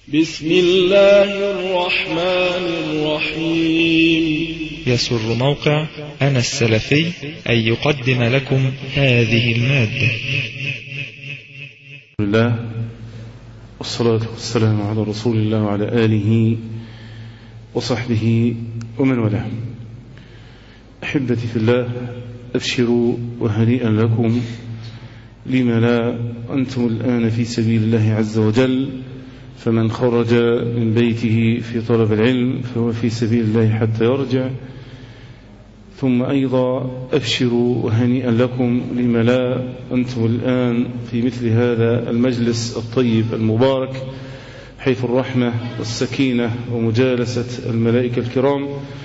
بسم الله الرحمن الرحيم. يسر موقع أنا السلفي أن يقدم لكم هذه المادة. بسم الله والصلاة والسلام على رسول الله وعلى آله وصحبه ومن والاه. أحبتي في الله، أبشروا وهنيئا لكم لما لا أنتم الآن في سبيل الله عز وجل، فمن خرج من بيته في طلب العلم فهو في سبيل الله حتى يرجع. ثم أيضا أبشروا وهنيئا لكم لما لا أنتم الآن في مثل هذا المجلس الطيب المبارك، حيث الرحمة والسكينة ومجالسة الملائكة الكرام.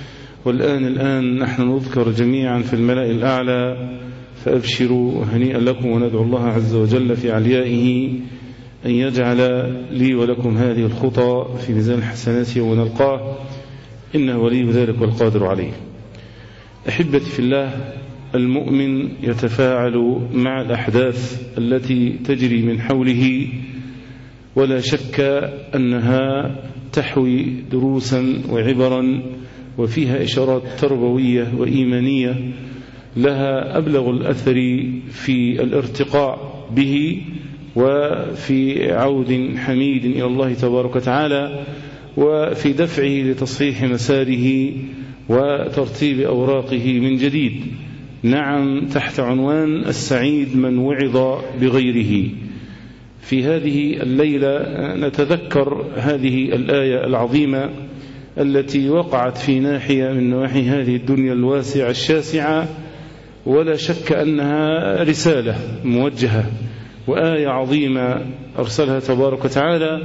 والآن نحن نذكر جميعا في الملأ الأعلى، فأبشروا وهنيئا لكم، وندعو الله عز وجل في عليائه أن يجعل لي ولكم هذه الخطى في ميزان الحسنات يوم نلقاه، إنه ولي ذلك والقادر عليه. أحبتي في الله، المؤمن يتفاعل مع الأحداث التي تجري من حوله، ولا شك أنها تحوي دروسا وعبرا، وفيها إشارات تربوية وإيمانية لها أبلغ الأثر في الارتقاء به، وفي عود حميد إلى الله تبارك وتعالى، وفي دفعه لتصحيح مساره وترتيب أوراقه من جديد. نعم، تحت عنوان السعيد من وعظ بغيره. في هذه الليلة نتذكر هذه الآية العظيمة التي وقعت في ناحية من نواحي هذه الدنيا الواسعة الشاسعة، ولا شك أنها رسالة موجهة وآية عظيمة أرسلها تبارك وتعالى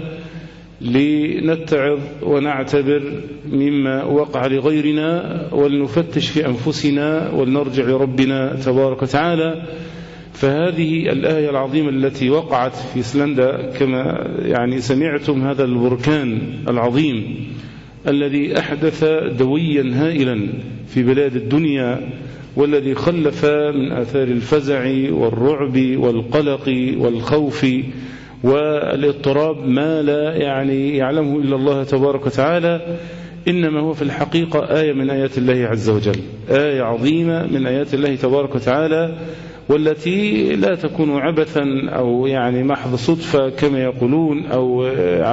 لنتعظ ونعتبر مما وقع لغيرنا، ولنفتش في أنفسنا ولنرجع لربنا تبارك وتعالى. فهذه الآية العظيمة التي وقعت في ايسلندا، كما سمعتم، هذا البركان العظيم الذي أحدث دويا هائلا في بلاد الدنيا، والذي خلف من آثار الفزع والرعب والقلق والخوف والاضطراب ما لا يعلمه إلا الله تبارك وتعالى، إنما هو في الحقيقة آية من آيات الله عز وجل، آية عظيمة من آيات الله تبارك وتعالى، والتي لا تكون عبثا أو محض صدفة كما يقولون، أو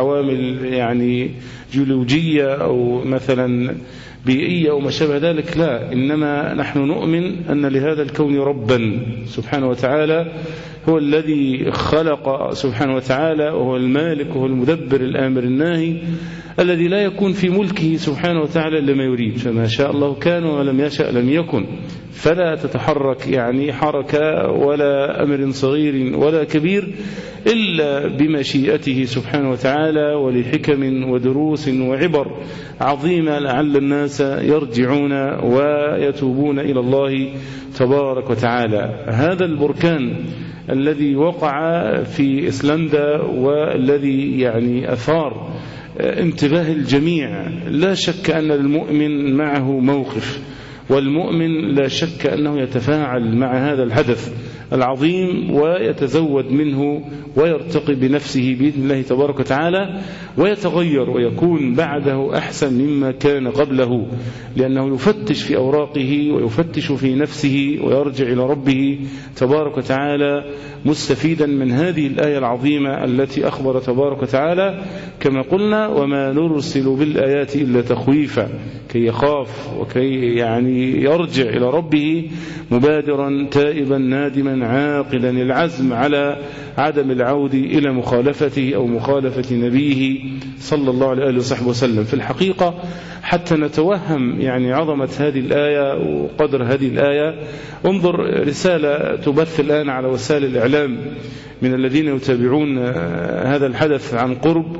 عوامل جيولوجية أو مثلا بيئية أو ما شابه ذلك. لا، إنما نحن نؤمن أن لهذا الكون ربا سبحانه وتعالى، هو الذي خلق سبحانه وتعالى، وهو المالك وهو المدبر الآمر الناهي، الذي لا يكون في ملكه سبحانه وتعالى إلا ما يريد، فما شاء الله كان ولم يشأ لم يكن. فلا تتحرك حركة ولا أمر صغير ولا كبير إلا بمشيئته سبحانه وتعالى، ولحكم ودروس وعبر عظيمة لعل الناس يرجعون ويتوبون إلى الله تبارك وتعالى. هذا البركان الذي وقع في ايسلندا والذي أثار انتباه الجميع، لا شك أن المؤمن معه موقف، والمؤمن لا شك أنه يتفاعل مع هذا الحدث العظيم ويتزود منه ويرتقي بنفسه بإذن الله تبارك وتعالى، ويتغير ويكون بعده أحسن مما كان قبله، لأنه يفتش في أوراقه ويفتش في نفسه ويرجع إلى ربه تبارك وتعالى مستفيدا من هذه الآية العظيمة التي أخبر تبارك وتعالى كما قلنا: وما نرسل بالآيات إلا تخويفا، كي يخاف وكي يرجع إلى ربه مبادرا تائبا نادما عاقلا العزم على عدم العود إلى مخالفته أو مخالفة نبيه صلى الله عليه وآله وصحبه وسلم. في الحقيقة حتى نتوهم عظمة هذه الآية وقدر هذه الآية، انظر رسالة تبث الآن على وسائل الإعلام من الذين يتابعون هذا الحدث عن قرب،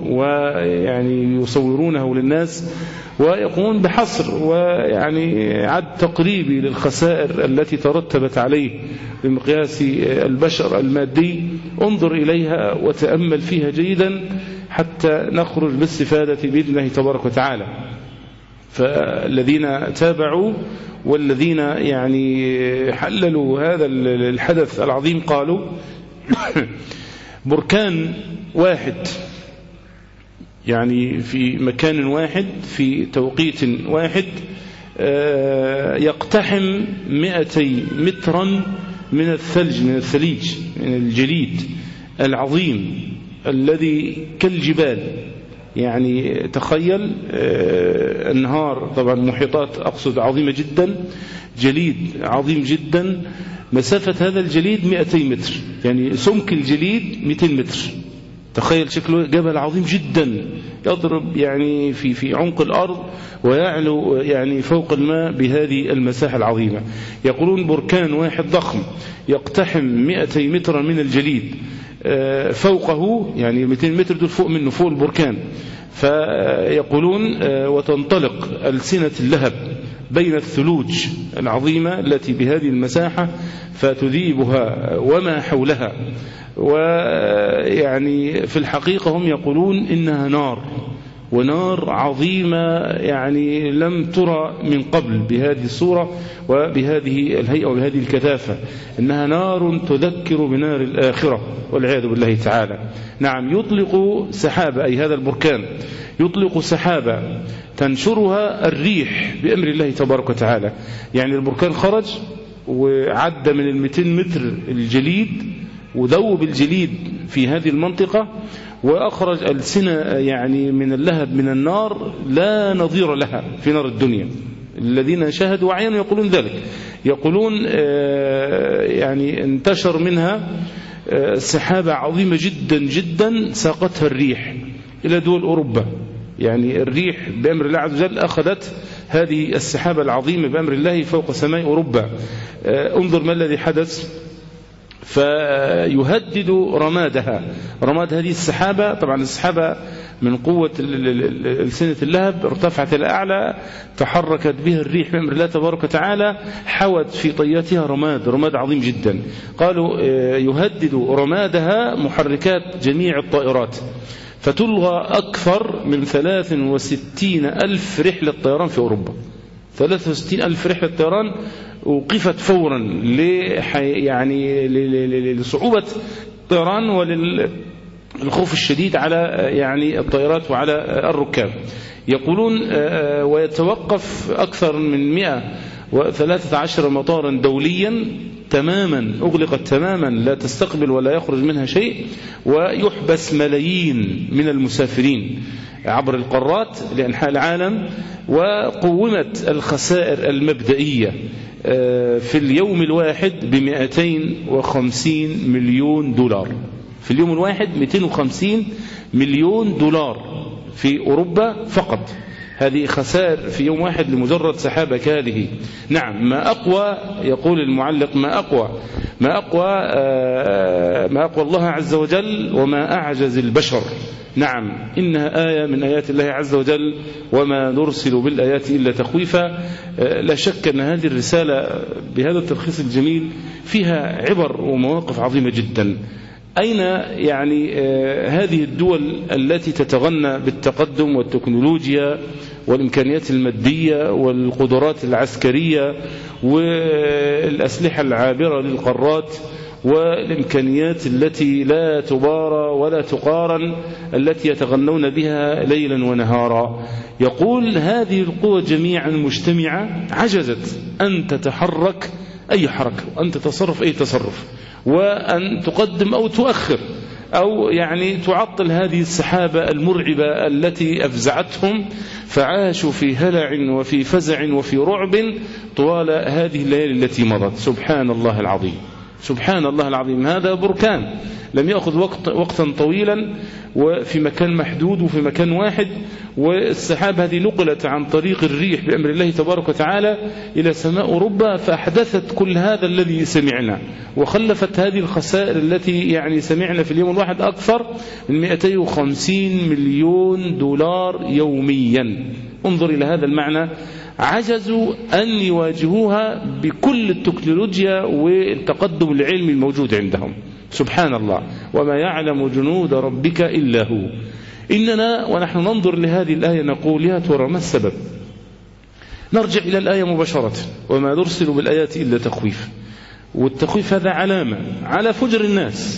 يصورونه للناس ويقومون بحصر عد تقريبي للخسائر التي ترتبت عليه بمقياس البشر المادي. انظر إليها وتأمل فيها جيدا حتى نخرج بالاستفادة بإذن الله تبارك وتعالى. فالذين تابعوا والذين حللوا هذا الحدث العظيم قالوا بركان واحد يعني في مكان واحد في توقيت واحد يقتحم 200 مترا من الثلج، من الثليج، من الجليد العظيم الذي كالجبال. يعني تخيل أنهار، طبعا محيطات أقصد عظيمة جدا، جليد عظيم جدا، مسافة هذا الجليد 200 متر، يعني سمك الجليد 200 متر. تخيل شكله جبل عظيم جدا يضرب يعني في عمق الأرض ويعلو يعني فوق الماء بهذه المساحة العظيمة. يقولون بركان واحد ضخم يقتحم 200 متر من الجليد، فوقه يعني 200 متر دول فوق منه، فوق البركان. فيقولون وتنطلق ألسنة اللهب بين الثلوج العظيمة التي بهذه المساحة فتذيبها وما حولها. ويعني في الحقيقة هم يقولون إنها نار، ونار عظيمة يعني لم ترى من قبل بهذه الصورة وبهذه الهيئة وبهذه الكثافة. إنها نار تذكر بنار الآخرة والعياذ بالله تعالى. نعم، يطلق سحابة، أي هذا البركان يطلق سحابة تنشرها الريح بأمر الله تبارك وتعالى. يعني البركان خرج وعد من 200 متر الجليد وذوب الجليد في هذه المنطقة، وأخرج ألسنة يعني من اللهب من النار لا نظير لها في نار الدنيا. الذين شاهدوا وعينوا يقولون ذلك، يقولون يعني انتشر منها سحابة عظيمة جدا جدا ساقتها الريح إلى دول أوروبا. يعني الريح بأمر الله عز وجل أخذت هذه السحابة العظيمة بأمر الله فوق سماء أوروبا. انظر ما الذي حدث. فيهدد رمادها، رماد هذه السحابة. طبعا السحابة من قوة ألسنة اللهب ارتفعت إلى أعلى، تحركت بها الريح بأمر الله تبارك وتعالى، حوت في طياتها رماد عظيم جدا. قالوا يهدد رمادها محركات جميع الطائرات، فتلغى أكثر من 63,000 رحلة طيران في أوروبا. 63,000 رحلة طيران وقفت فورا يعني لصعوبة الطيران وللخوف الشديد على يعني الطائرات وعلى الركاب. يقولون ويتوقف أكثر من 113 مطارا دوليا تماما، أغلقت تماما لا تستقبل ولا يخرج منها شيء، ويحبس ملايين من المسافرين عبر القارات لأنحاء العالم. وقومت الخسائر المبدئية في اليوم الواحد ب250 مليون دولار. في اليوم الواحد 250 مليون دولار في أوروبا فقط. هذه خسائر في يوم واحد لمجرد سحابة كهذه. نعم، ما أقوى، يقول المعلق، ما أقوى الله عز وجل وما أعجز البشر. نعم، إنها آية من آيات الله عز وجل، وما نرسل بالآيات إلا تخويفا. لا شك أن هذه الرسالة بهذا التلخيص الجميل فيها عبر ومواقف عظيمة جدا. أين يعني هذه الدول التي تتغنى بالتقدم والتكنولوجيا والإمكانيات المادية والقدرات العسكرية والأسلحة العابرة للقارات والإمكانيات التي لا تبارى ولا تقارن التي يتغنون بها ليلا ونهارا. يقول هذه القوى جميعا مجتمعة عجزت أن تتحرك أي حركة وأن تتصرف أي تصرف، وأن تقدم أو تؤخر أو يعني تعطل هذه السحابة المرعبة التي أفزعتهم، فعاشوا في هلع وفي فزع وفي رعب طوال هذه الليالي التي مضت. سبحان الله العظيم، سبحان الله العظيم. هذا بركان لم يأخذ وقتا طويلا وفي مكان محدود وفي مكان واحد، والسحاب هذه نقلت عن طريق الريح بأمر الله تبارك وتعالى إلى سماء أوروبا، فأحدثت كل هذا الذي سمعنا، وخلفت هذه الخسائر التي يعني سمعنا في اليوم الواحد أكثر من 250 مليون دولار يوميا. انظر إلى هذا المعنى. عجزوا أن يواجهوها بكل التكنولوجيا والتقدم العلمي الموجود عندهم. سبحان الله، وما يعلم جنود ربك إلا هو. إننا ونحن ننظر لهذه الآية نقول يا ترى ما السبب؟ نرجع إلى الآية مباشرة، وما نرسل بالآيات إلا تخويف. والتخويف هذا علامة على فجر الناس،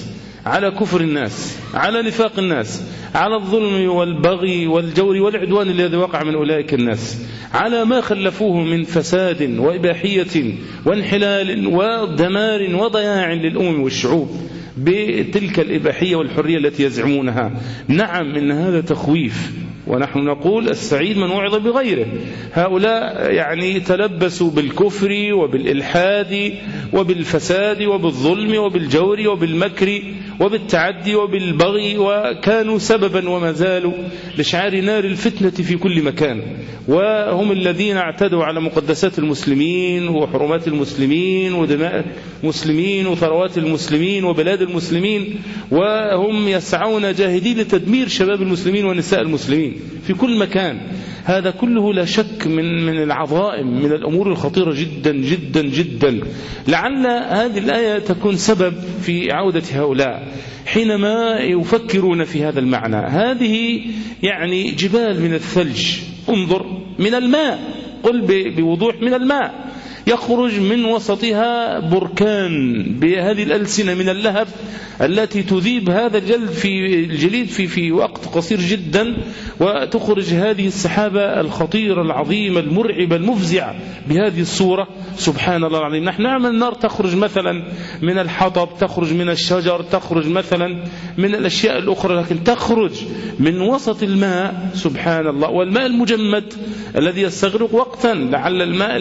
على كفر الناس، على نفاق الناس، على الظلم والبغي والجور والعدوان الذي وقع من أولئك الناس، على ما خلفوه من فساد وإباحية وانحلال ودمار وضياع للأمم والشعوب بتلك الإباحية والحرية التي يزعمونها. نعم إن هذا تخويف، ونحن نقول السعيد من وعظ بغيره. هؤلاء يعني تلبسوا بالكفر وبالإلحاد وبالفساد وبالظلم وبالجور وبالمكر وبالتعدي وبالبغي، وكانوا سببا وما زالوا لإشعار نار الفتنة في كل مكان، وهم الذين اعتدوا على مقدسات المسلمين وحرمات المسلمين ودماء المسلمين وثروات المسلمين وبلاد المسلمين، وهم يسعون جاهدين لتدمير شباب المسلمين ونساء المسلمين في كل مكان. هذا كله لا شك من العظائم، من الأمور الخطيرة جدا جدا جدا. لعل هذه الآية تكون سبب في عودة هؤلاء حينما يفكرون في هذا المعنى. هذه يعني جبال من الثلج، انظر من الماء، قل بوضوح من الماء، يخرج من وسطها بركان بهذه الألسنة من اللهب التي تذيب هذا الجليد في وقت قصير جدا، وتخرج هذه السحابة الخطيرة العظيمة المرعبة المفزعة بهذه الصورة. سبحان الله العظيم. نحن نعمل النار تخرج مثلا من الحطب، تخرج من الشجر، تخرج مثلا من الأشياء الأخرى، لكن تخرج من وسط الماء. سبحان الله. والماء المجمد الذي يستغرق وقتا، لعل الماء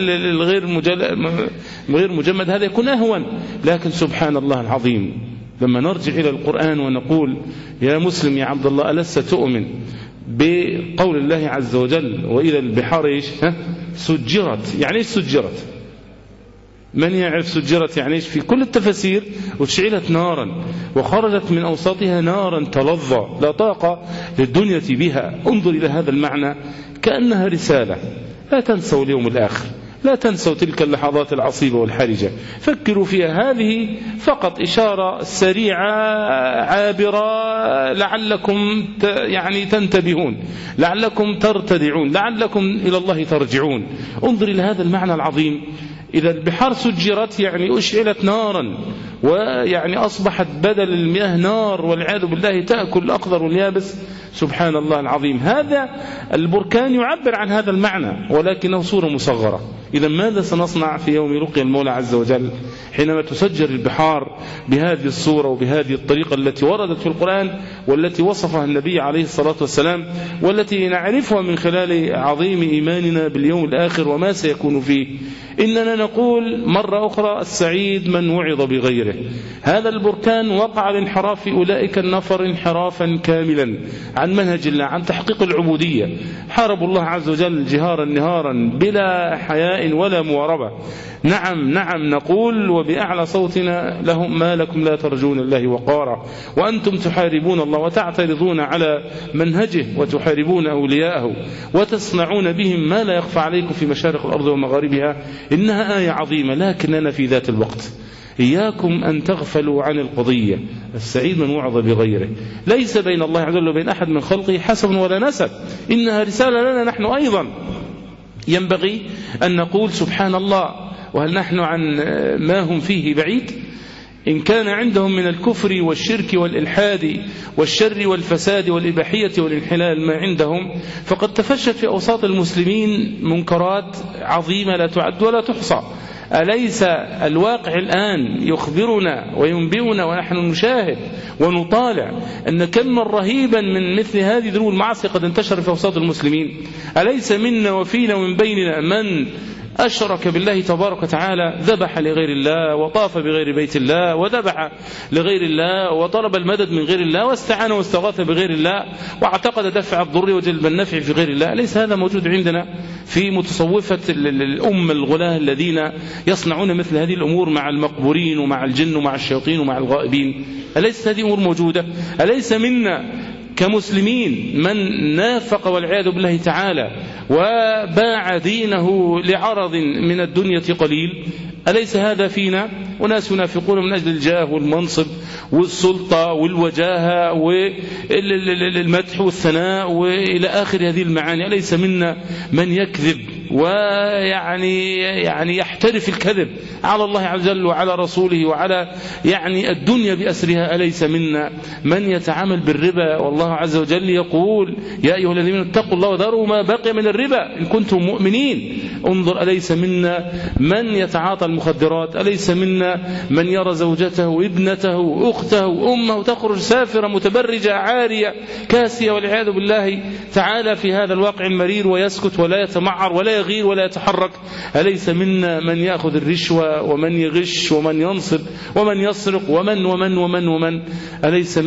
غير مجمد هذا يكون أهون، لكن سبحان الله العظيم لما نرجع إلى القرآن ونقول يا مسلم يا عبد الله ألست تؤمن بقول الله عز وجل وإلى البحار سجرت؟ يعني إيش سجرت؟ من يعرف سجرت يعني إيش؟ في كل التفاسير وشعلت نارا وخرجت من أوساطها نارا تلظى لا طاقة للدنيا بها. انظر إلى هذا المعنى كأنها رسالة. لا تنسوا اليوم الآخر، لا تنسوا تلك اللحظات العصيبة والحرجة، فكروا فيها. هذه فقط إشارة سريعة عابرة لعلكم يعني تنتبهون، لعلكم ترتدعون، لعلكم إلى الله ترجعون. انظر إلى هذا المعنى العظيم. إذا البحار سجرت يعني أشعلت نارا، ويعني أصبحت بدل المياه نار والعياذ بالله تأكل الأخضر واليابس. سبحان الله العظيم. هذا البركان يعبر عن هذا المعنى ولكنه صورة مصغرة. إذا ماذا سنصنع في يوم لقي المولى عز وجل حينما تسجر البحار بهذه الصورة وبهذه الطريقة التي وردت في القرآن والتي وصفها النبي عليه الصلاة والسلام والتي نعرفها من خلال عظيم إيماننا باليوم الآخر وما سيكون فيه؟ إننا نقول مرة أخرى السعيد من وعظ بغيره. هذا البركان وقع لانحراف أولئك النفر انحرافا كاملا عن منهج الله، عن تحقيق العبودية. حاربوا الله عز وجل جهارا نهارا بلا حياء ولا مواربة. نعم نقول وبأعلى صوتنا لهم ما لكم لا ترجون الله وقارا وأنتم تحاربون الله وتعترضون على منهجه وتحاربون أولياءه وتصنعون بهم ما لا يخفى عليكم في مشارق الأرض ومغاربها. إنها آية عظيمة، لكننا في ذات الوقت إياكم أن تغفلوا عن القضية. السعيد من وعظ بغيره. ليس بين الله عز وجل وبين أحد من خلقه حسب ولا نسب، إنها رسالة لنا نحن أيضا. ينبغي أن نقول سبحان الله، وهل نحن عن ما هم فيه بعيد؟ إن كان عندهم من الكفر والشرك والإلحاد والشر والفساد والإباحية والانحلال ما عندهم، فقد تفشت في أوساط المسلمين منكرات عظيمة لا تعد ولا تحصى. أليس الواقع الآن يخبرنا وينبئنا ونحن نشاهد ونطالع أن كما رهيبا من مثل هذه ذنوب المعاصي قد انتشر في أوساط المسلمين؟ أليس منا وفينا ومن بيننا من أشرك بالله تبارك وتعالى، ذبح لغير الله وطاف بغير بيت الله وذبح لغير الله وطلب المدد من غير الله واستعان واستغاث بغير الله واعتقد دفع الضر وجلب النفع في غير الله؟ أليس هذا موجود عندنا في متصوفة الأمة الغلاة الذين يصنعون مثل هذه الأمور مع المقبورين ومع الجن ومع الشياطين ومع الغائبين؟ أليس هذه أمور موجودة؟ أليس منا كمسلمين من نافق والعياذ بالله تعالى وباع دينه لعرض من الدنيا قليل؟ أليس هذا فينا؟ وناس ينافقون من أجل الجاه والمنصب والسلطة والوجاهة والمدح والثناء وإلى آخر هذه المعاني. أليس منا من يكذب ويعني يقترف الكذب على الله عز وجل وعلى رسوله وعلى يعني الدنيا بأسرها. أليس منا من يتعامل بالربا والله عز وجل يقول يا أيها الذين اتقوا الله وذروا ما بقي من الربا إن كنتم مؤمنين. انظر، أليس منا من يتعاطى المخدرات؟ أليس منا من يرى زوجته وابنته أخته وأمه تخرج سافرة متبرجة عارية كاسية والعياذ بالله تعالى في هذا الواقع المرير ويسكت ولا يتمعر ولا يغير ولا يتحرك؟ أليس منا من يأخذ الرشوة ومن يغش ومن ينصب ومن يسرق ومن أليس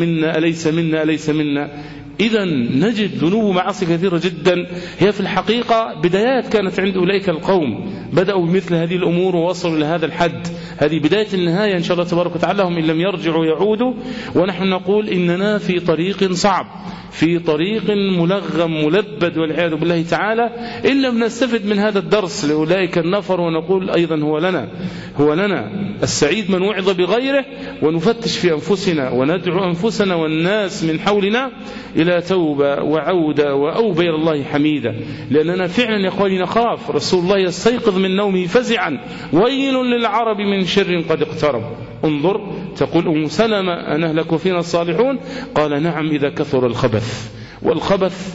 منا. إذا نجد ذنوب معاصي كثيرة جدا هي في الحقيقة بدايات كانت عند أولئك القوم، بدأوا بمثل هذه الأمور ووصلوا لهذا الحد. هذه بداية النهاية إن شاء الله تبارك وتعالى، هم إن لم يرجعوا يعودوا. ونحن نقول إننا في طريق صعب، في طريق ملغم ملبد والعياذ بالله تعالى، إن لم نستفد من هذا الدرس لأولئك النفر ونقول أيضا هو لنا السعيد من وعظ بغيره، ونفتش في أنفسنا وندعو أنفسنا والناس من حولنا إلى توبة وعودة وأوبة إلى الله حميدة. لأننا فعلا يا أخواني نخاف. رسول الله يستيقظ من نومه فزعا ويل للعرب من شر قد اقترب. انظر، تقول أم سلمة أنهلك فينا الصالحون؟ قال نعم إذا كثر الخبث. والخبث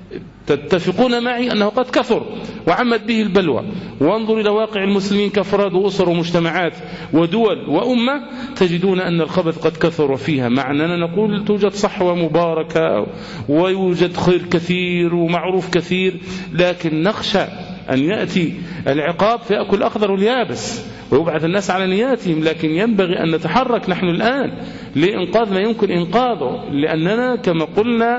تتفقون معي أنه قد كثر وعمت به البلوى. وانظر إلى واقع المسلمين كأفراد وأسر ومجتمعات ودول وأمة، تجدون أن الخبث قد كثر فيها. مع أننا نقول توجد صحوة مباركة ويوجد خير كثير ومعروف كثير، لكن نخشى أن يأتي العقاب فيأكل الأخضر واليابس ويبعث الناس على نياتهم. لكن ينبغي أن نتحرك نحن الآن لإنقاذ ما يمكن إنقاذه، لأننا كما قلنا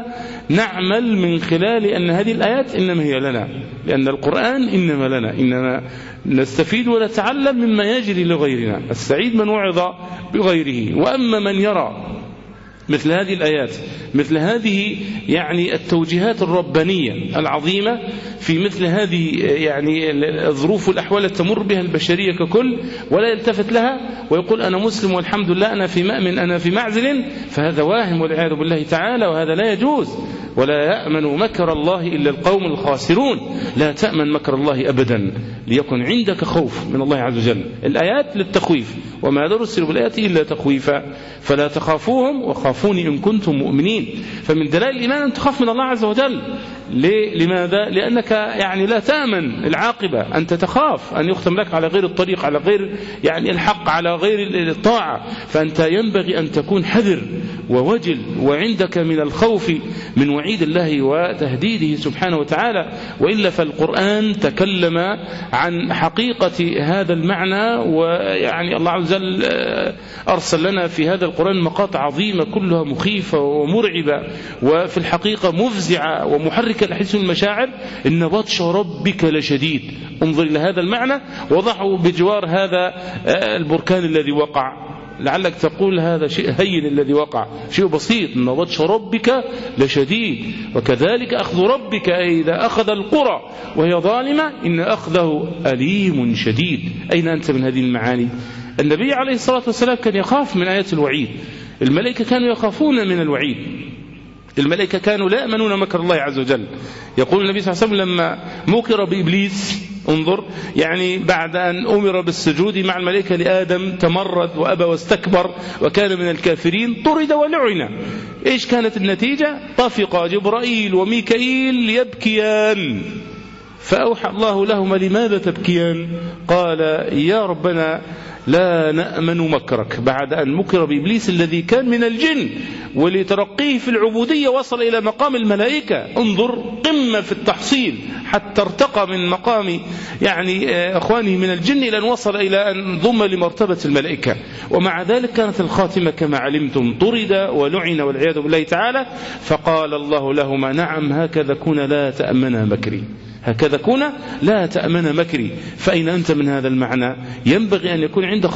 نعمل من خلال أن هذه الآيات إنما هي لنا، لأن القرآن إنما لنا، إنما نستفيد ونتعلم مما يجري لغيرنا. السعيد من وعظ بغيره. وأما من يرى مثل هذه الآيات، مثل هذه يعني التوجيهات الربانية العظيمة في مثل هذه يعني الظروف والأحوال التي تمر بها البشرية ككل، ولا يلتفت لها ويقول أنا مسلم والحمد لله أنا في مأمن أنا في معزل، فهذا واهم والعياذ بالله تعالى، وهذا لا يجوز. ولا يأمن مكر الله إلا القوم الخاسرون. لا تأمن مكر الله أبدا، ليكن عندك خوف من الله عز وجل. الآيات للتخويف، وما نرسل بالآيات إلا تخويفا فلا تخافوهم وخافوني إن كنتم مؤمنين. فمن دلائل الإيمان أن تخاف من الله عز وجل. لماذا؟ لأنك يعني لا تأمن العاقبة، أنت تخاف أن يختم لك على غير الطريق، على غير يعني الحق، على غير الطاعة. فأنت ينبغي أن تكون حذر ووجل وعندك من الخوف من وعيد الله وتهديده سبحانه وتعالى. وإلا فالقرآن تكلم عن حقيقة هذا المعنى، ويعني الله عز وجل أرسل لنا في هذا القرآن مقاطع عظيمة كلها مخيفة ومرعبة وفي الحقيقة مفزعة ومحركة لحس المشاعر. إن بطش ربك لشديد. انظر إلى هذا المعنى وضعه بجوار هذا البركان الذي وقع. لعلك تقول هذا شيء هين الذي وقع، شيء بسيط. إن بطش ربك لشديد وكذلك أخذ ربك إذا أخذ القرى وهي ظالمة إن أخذه أليم شديد. أين أنت من هذه المعاني؟ النبي عليه الصلاة والسلام كان يخاف من آيات الوعيد. الملائكة كانوا يخافون من الوعيد. الملائكة كانوا لا يأمنون مكر الله عز وجل. يقول النبي صلى الله عليه وسلم لما مكر بإبليس، انظر يعني بعد أن أمر بالسجود مع الملائكة لآدم تمرد وأبى واستكبر وكان من الكافرين، طرد ولعن. إيش كانت النتيجة؟ طفق جبرائيل وميكائيل يبكيان، فأوحى الله لهما لماذا تبكيان؟ قال يا ربنا لا نأمن مكرك، بعد أن مكر بإبليس الذي كان من الجن ولترقيه في العبودية وصل إلى مقام الملائكة. انظر قمة في التحصيل حتى ارتقى من مقام يعني أخوانه من الجن إلى أن وصل إلى أن ضم لمرتبة الملائكة. ومع ذلك كانت الخاتمة كما علمتم، طرد ولعن والعياذ بالله تعالى. فقال الله لهما نعم هكذا كن لا تأمنا مكري، هكذا كن لا تأمن مكري. فأين أنت من هذا المعنى؟ ينبغي أن يكون عندك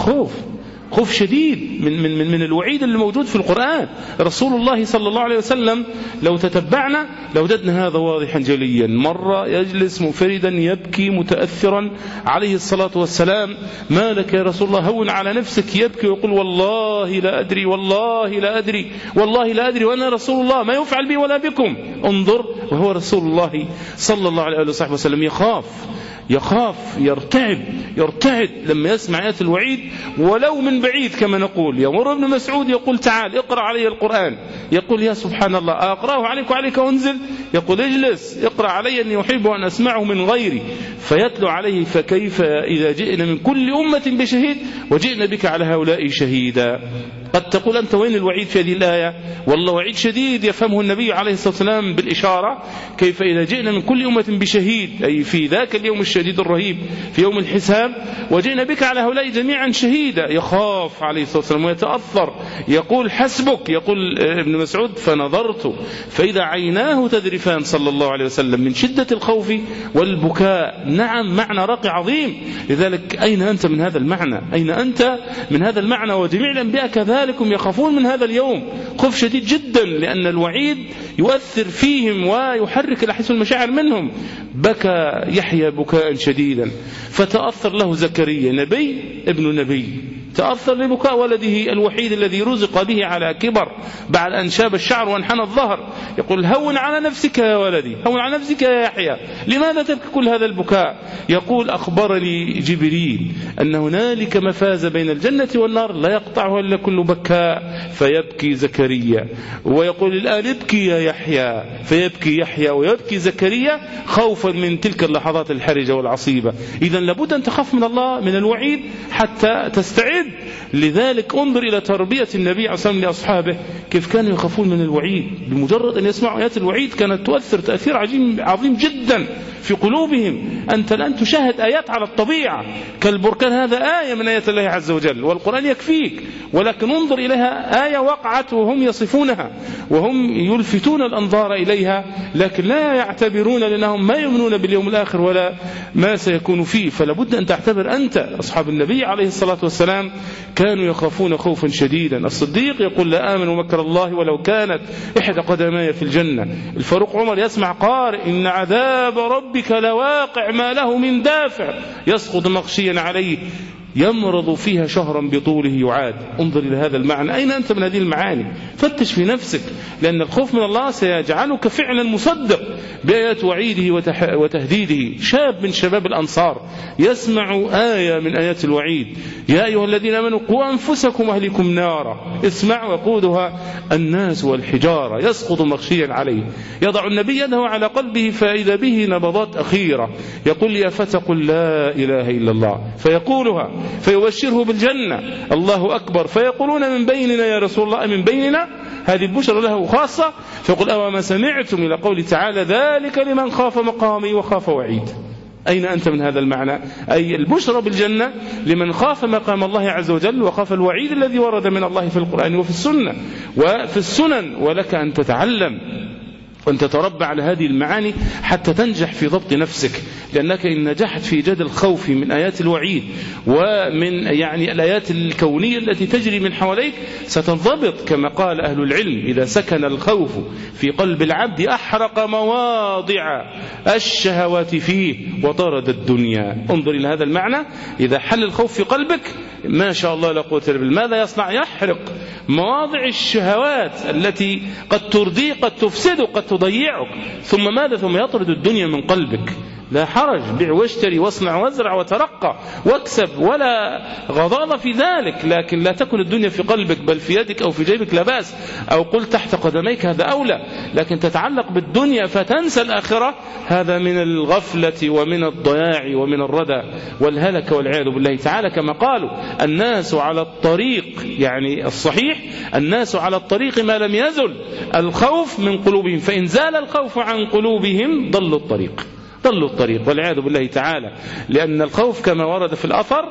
خوف شديد من الوعيد اللي موجود في القرآن. رسول الله صلى الله عليه وسلم لو تتبعنا لوجدنا هذا واضحا جليا. مرة يجلس منفردا يبكي متأثرا عليه الصلاة والسلام، ما لك يا رسول الله؟ هون على نفسك. يبكي ويقول والله لا أدري والله لا أدري والله لا أدري وأنا رسول الله ما يفعل بي ولا بكم. انظر، وهو رسول الله صلى الله عليه وسلم يخاف يخاف، يرتعد لما يسمع آيات الوعيد ولو من بعيد. كما نقول يمر ابن مسعود يقول تعال اقرأ علي القرآن، يقول يا سبحان الله أقرأه عليك وعليك أنزل؟ يقول اجلس اقرأ علي أني أحب أن أسمعه من غيري، فيتلو عليه فكيف إذا جئنا من كل أمة بشهيد وجئنا بك على هؤلاء شهيدا. قد تقول أنت وين الوعيد في هذه الآية؟ والله وعيد شديد يفهمه النبي عليه الصلاة والسلام بالإشارة. كيف إذا جئنا من كل أمة بشهيد، أي في ذاك اليوم الشديد الرهيب في يوم الحساب، وجئنا بك على هؤلاء جميعا شهيدا. يخاف عليه الصلاة والسلام ويتأثر، يقول حسبك، يقول ابن مسعود فنظرت فإذا عيناه تذرفان صلى الله عليه وسلم من شدة الخوف والبكاء. نعم معنى راقي عظيم. لذلك أين أنت من هذا المعنى؟ أين أنت من هذا المعنى؟ وجميع الأنبياء كذلك يخافون من هذا اليوم خوف شديد جدا، لأن الوعيد يؤثر فيهم ويحرك الأحاسيس والمشاعر منهم. بكى يحيى بكاء شديدا فتأثر له زكريا نبي ابن نبي، تأثر لبكاء ولده الوحيد الذي رزق به على كبر بعد أن شاب الشعر وانحنى الظهر. يقول هون على نفسك يا ولدي، هون على نفسك يا يحيى، لماذا تبكي كل هذا البكاء؟ يقول أخبرني جبريل أن هنالك مفاز بين الجنة والنار لا يقطعها إلا كل بكاء، فيبكي زكريا. ويقول الآن ابكي يا يحيى، فيبكي يحيى ويبكي زكريا خوفا من تلك اللحظات الحرجة والعصيبة. إذن لابد أن تخاف من الله من الوعيد حتى تستعد. لذلك انظر إلى تربية النبي عليه الصلاة والسلام لأصحابه كيف كانوا يخافون من الوعيد. بمجرد أن يسمعوا آيات الوعيد كانت تؤثر تأثير عظيم جدا في قلوبهم. أنت الآن تشاهد آيات على الطبيعة كالبركان، هذا آية من آيات الله عز وجل والقرآن يكفيك، ولكن انظر إليها آية وقعت وهم يصفونها وهم يلفتون الأنظار إليها، لكن لا يعتبرون لأنهم ما يؤمنون باليوم الآخر ولا ما سيكون فيه. فلابد أن تعتبر أنت. أصحاب النبي عليه الصلاة والسلام كانوا يخافون خوفا شديدا. الصديق يقول لا آمن مكر الله ولو كانت إحدى قدماي في الجنة. الفاروق عمر يسمع قارئ إن عذاب ربك لواقع ما له من دافع يسقط مغشيا عليه يمرض فيها شهرا بطوله يعاد. انظر إلى هذا المعنى. أين أنت من هذه المعاني؟ فتش في نفسك، لأن الخوف من الله سيجعلك فعلا مصدق بآيات وعيده وتهديده. شاب من شباب الأنصار يسمع آية من آيات الوعيد يا أيها الذين آمنوا قوا أنفسكم وأهليكم نارا، اسمع وقودها الناس والحجارة يسقط مغشيا عليه. يضع النبي يده على قلبه فإذا به نبضات أخيرة، يقول يا فتى قل لا إله إلا الله، فيقولها فيبشره بالجنة. الله أكبر، فيقولون من بيننا يا رسول الله، من بيننا، هذه البشرى له خاصة. فيقول أوما سمعتم إلى قول تعالى ذلك لمن خاف مقامي وخاف وعيد. أين أنت من هذا المعنى؟ أي البشرى بالجنة لمن خاف مقام الله عز وجل وخاف الوعيد الذي ورد من الله في القرآن وفي السنن. ولك أن تتعلم وأن تتربى على هذه المعاني حتى تنجح في ضبط نفسك، لأنك إن نجحت في إيجاد الخوف من آيات الوعيد ومن الآيات الكونية التي تجري من حواليك ستنضبط. كما قال أهل العلم إذا سكن الخوف في قلب العبد أحرق مواضع الشهوات فيه وطرد الدنيا. انظر إلى هذا المعنى. إذا حل الخوف في قلبك ما شاء الله لا قوة إلا بالله، ماذا يصنع؟ يحرق مواضع الشهوات التي قد ترضيك قد تفسدك قد تضيعك. ثم ماذا؟ ثم يطرد الدنيا من قلبك. لا حرج، بيع واشتري واصنع وازرع وترقى واكسب، ولا غضاضة في ذلك، لكن لا تكن الدنيا في قلبك بل في يدك أو في جيبك لا بأس، أو قل تحت قدميك، هذا أولى. لكن تتعلق بالدنيا فتنسى الآخرة، هذا من الغفلة ومن الضياع ومن الردى والهلك والعياذ بالله تعالى. كما قالوا الناس على الطريق، يعني الصحيح الناس على الطريق ما لم يزل الخوف من قلوبهم، فإن زال الخوف عن قلوبهم ضلوا الطريق والعياذ بالله تعالى. لأن الخوف كما ورد في الأثر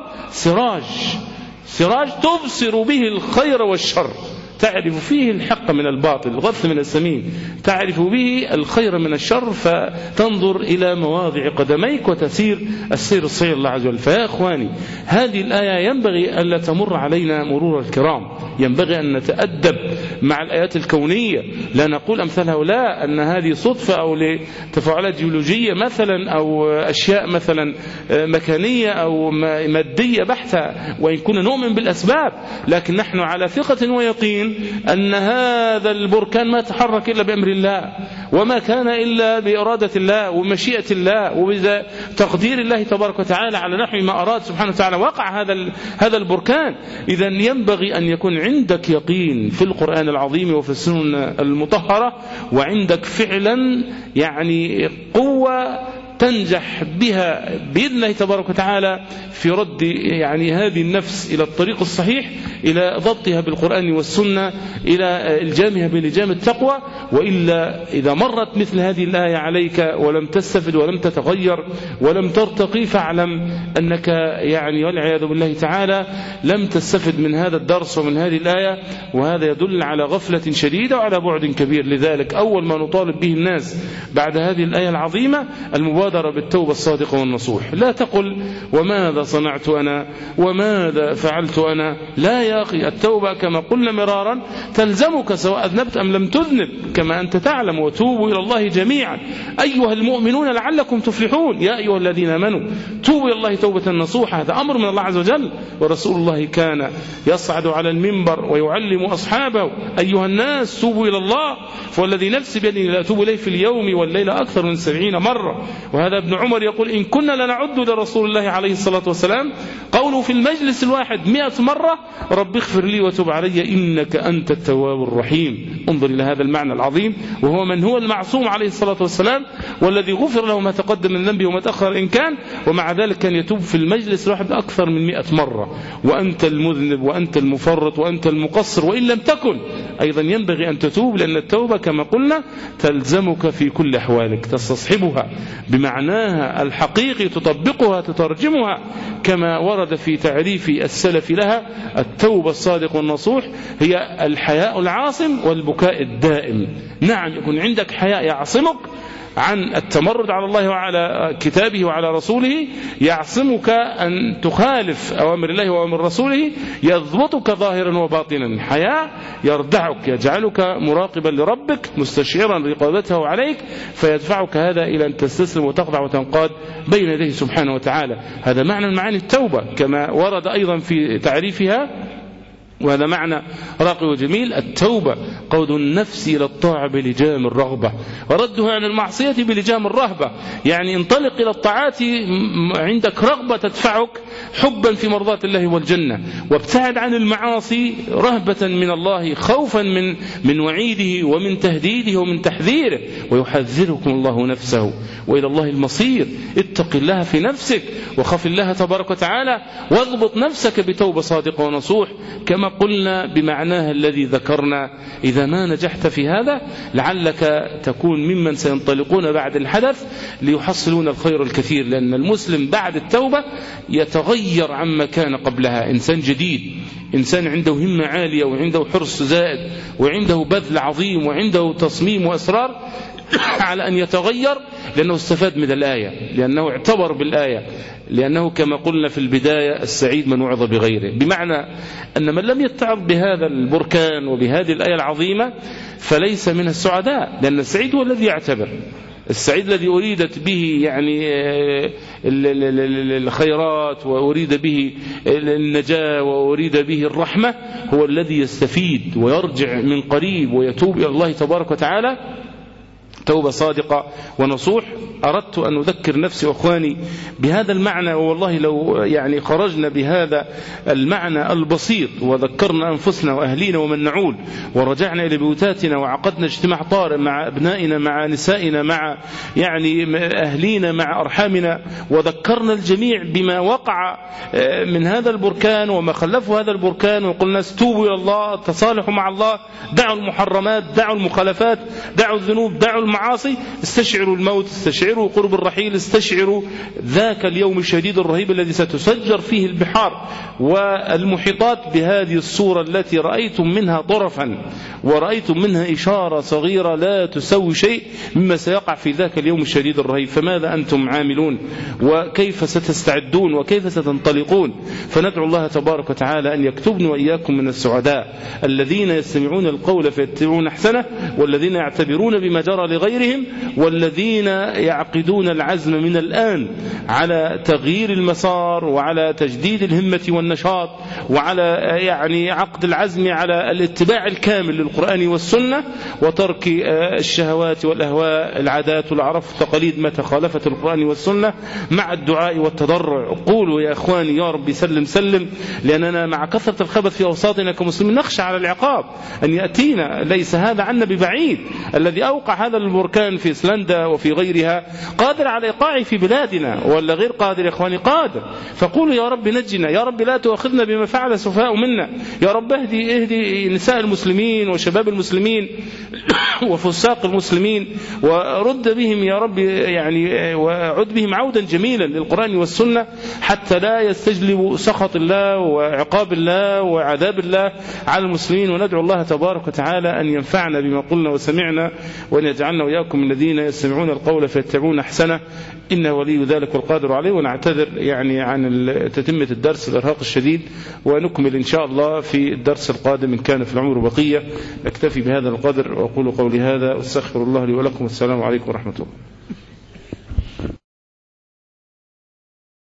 سراج تبصر به الخير والشر، تعرف فيه الحق من الباطل، الغث من السمين، تعرف به الخير من الشر، فتنظر إلى مواضع قدميك وتسير السير الصحيح الله عز وجل. فيا أخواني هذه الآية ينبغي ألا تمر علينا مرور الكرام، ينبغي أن نتأدب مع الآيات الكونية، لا نقول أمثال هؤلاء أن هذه صدفة أو لتفاعلات جيولوجية مثلا أو أشياء مثلا مكانية أو مادية بحتة، وإن كنا نؤمن بالأسباب، لكن نحن على ثقة ويقين أن هذا البركان ما تحرك إلا بأمر الله، وما كان إلا بإرادة الله ومشيئة الله وبتقدير الله تبارك وتعالى على نحو ما أراد سبحانه وتعالى وقع هذا البركان. إذا ينبغي أن يكون عندك يقين في القرآن العظيم وفي السنة المطهرة، وعندك فعلا يعني قوة تنجح بها بإذن الله تبارك وتعالى في رد يعني هذه النفس إلى الطريق الصحيح، إلى ضبطها بالقرآن والسنة، إلى إلجامها بلجام التقوى. وإلا إذا مرت مثل هذه الآية عليك ولم تستفد ولم تتغير ولم ترتقي، فاعلم أنك يعني والعياذ بالله تعالى لم تستفد من هذا الدرس ومن هذه الآية، وهذا يدل على غفلة شديدة وعلى بعد كبير. لذلك أول ما نطالب به الناس بعد هذه الآية العظيمة المبادرة بالتوبة الصادقة والنصوح. لا تقل وماذا صنعت أنا وماذا فعلت أنا، لا يا أخي، التوبة كما قلنا مرارا تلزمك سواء أذنبت أم لم تذنب كما أنت تعلم، وتوبوا إلى الله جميعا أيها المؤمنون لعلكم تفلحون، يا أيها الذين آمنوا توبوا إلى الله توبة نصوحا. هذا أمر من الله عز وجل، ورسول الله كان يصعد على المنبر ويعلم أصحابه أيها الناس توبوا إلى الله، فوالذي نفسي بيده لا أتوب إليه في اليوم والليلة أكثر من 70 مرة. وهذا ابن عمر يقول إن كنا لنعد لرسول الله عليه الصلاة والسلام قوله في المجلس الواحد 100 مرة رب اغفر لي وتب علي إنك أنت التواب الرحيم. انظر إلى هذا المعنى العظيم، وهو من هو المعصوم عليه الصلاة والسلام والذي غفر له ما تقدم من ذنبه وما تأخر إن كان، ومع ذلك كان يتوب في المجلس الواحد أكثر من 100 مرة. وأنت المذنب وأنت المفرط وأنت المقصر، وإن لم تكن أيضا ينبغي أن تتوب، لأن التوبة كما قلنا تلزمك في كل أحوالك، تستصحبها بمعناها الحقيقي، تطبقها تترجمها كما ورد في تعريف السلف لها. التوبة الصادق والنصوح هي الحياء العاصم والبكاء الدائم. نعم، يكون عندك حياء يعصمك عن التمرد على الله وعلى كتابه وعلى رسوله، يعصمك أن تخالف أوامر الله وأوامر رسوله، يضبطك ظاهرا وباطنا. حياء يردعك، يجعلك مراقبا لربك مستشعرا رقابته عليك، فيدفعك هذا إلى أن تستسلم وتخضع وتنقاد بين يديه سبحانه وتعالى. هذا معنى من معاني التوبة كما ورد أيضا في تعريفها، وهذا معنى راقي وجميل. التوبة قود النفس إلى الطاعة بلجام الرغبة، وردها عن المعصية بلجام الرهبة. يعني انطلق إلى الطاعات عندك رغبة تدفعك حبا في مرضاة الله والجنة، وابتعد عن المعاصي رهبة من الله، خوفا من وعيده ومن تهديده ومن تحذيره. ويحذركم الله نفسه وإلى الله المصير. اتق الله في نفسك وخف الله تبارك وتعالى، واضبط نفسك بتوبة صادقة ونصوح كما قلنا بمعناها الذي ذكرنا. إذا ما نجحت في هذا لعلك تكون ممن سينطلقون بعد الحدث ليحصلون الخير الكثير، لأن المسلم بعد التوبة يتغير عما كان قبلها، إنسان جديد، إنسان عنده همة عالية وعنده حرص زائد وعنده بذل عظيم وعنده تصميم وأسرار على أن يتغير، لأنه استفاد من الآية، لأنه اعتبر بالآية، لأنه كما قلنا في البداية السعيد من وعظ بغيره. بمعنى أن من لم يتعظ بهذا البركان وبهذه الآية العظيمة فليس من السعداء، لأن السعيد هو الذي يعتبر، السعيد الذي أريدت به يعني الخيرات وأريد به النجاة وأريد به الرحمة، هو الذي يستفيد ويرجع من قريب ويتوب إلى الله تبارك وتعالى توبة صادقة ونصوح. أردت أن أذكر نفسي وأخواني بهذا المعنى، والله لو يعني خرجنا بهذا المعنى البسيط وذكرنا أنفسنا وأهلينا ومن نعول ورجعنا إلى بيوتاتنا وعقدنا اجتماع طارئ مع أبنائنا مع نسائنا مع يعني أهلينا مع أرحامنا، وذكرنا الجميع بما وقع من هذا البركان وما خلفه هذا البركان، وقلنا استوبوا إلى الله، تصالحوا مع الله، دعوا المحرمات، دعوا المخالفات، دعوا الذنوب، دعوا المعاصي استشعروا الموت، استشعروا قرب الرحيل، استشعروا ذاك اليوم الشديد الرهيب الذي ستسجر فيه البحار والمحيطات بهذه الصورة التي رأيتم منها طرفا ورأيتم منها إشارة صغيرة لا تسوي شيء مما سيقع في ذاك اليوم الشديد الرهيب. فماذا أنتم عاملون وكيف ستستعدون وكيف ستنطلقون؟ فندعو الله تبارك وتعالى أن يكتبنا وإياكم من السعداء الذين يستمعون القول فيتبعون أحسنه، والذين يعتبرون بما جرى لغيرهم، والذين يعقدون العزم من الآن على تغيير المسار وعلى تجديد الهمة والنشاط وعلى يعني عقد العزم على الاتباع الكامل للقرآن والسنة وترك الشهوات والأهواء العادات والأعراف والتقاليد متى خالفت القرآن والسنة، مع الدعاء والتضرع. قولوا يا إخواني يا رب سلم سلم، لأننا مع كثرة الخبث في أوساطنا كمسلمين نخشى على العقاب أن يأتينا. ليس هذا عنا ببعيد، الذي أوقع هذا البركان في إسلندا وفي غيرها قادر على إيقاعه في بلادنا، ولا غير قادر يا إخواني؟ قادر. فقولوا يا رب نجنا، يا رب لا تؤاخذنا بما فعل السفهاء منا، يا رب اهدي نساء المسلمين وشباب المسلمين وفساق المسلمين ورد بهم يا رب، يعني وعد بهم عودا جميلا للقرآن والسنة حتى لا يستجلبوا سخط الله وعقاب الله وعذاب الله على المسلمين. وندعو الله تبارك وتعالى أن ينفعنا بما قلنا وسمعنا، وأن يجعلنا وإياكم من الذين يستمعون القول فيتبعون أحسنه، إنه ولي ذلك والقادر عليه. ونعتذر يعني عن تتمة الدرس الإرهاق الشديد، ونكمل إن شاء الله في الدرس القادم إن كان في العمر بقية. أكتفي بهذا القدر وأقول قولي هذا، واستغفر الله لي ولكم، والسلام عليكم ورحمة الله.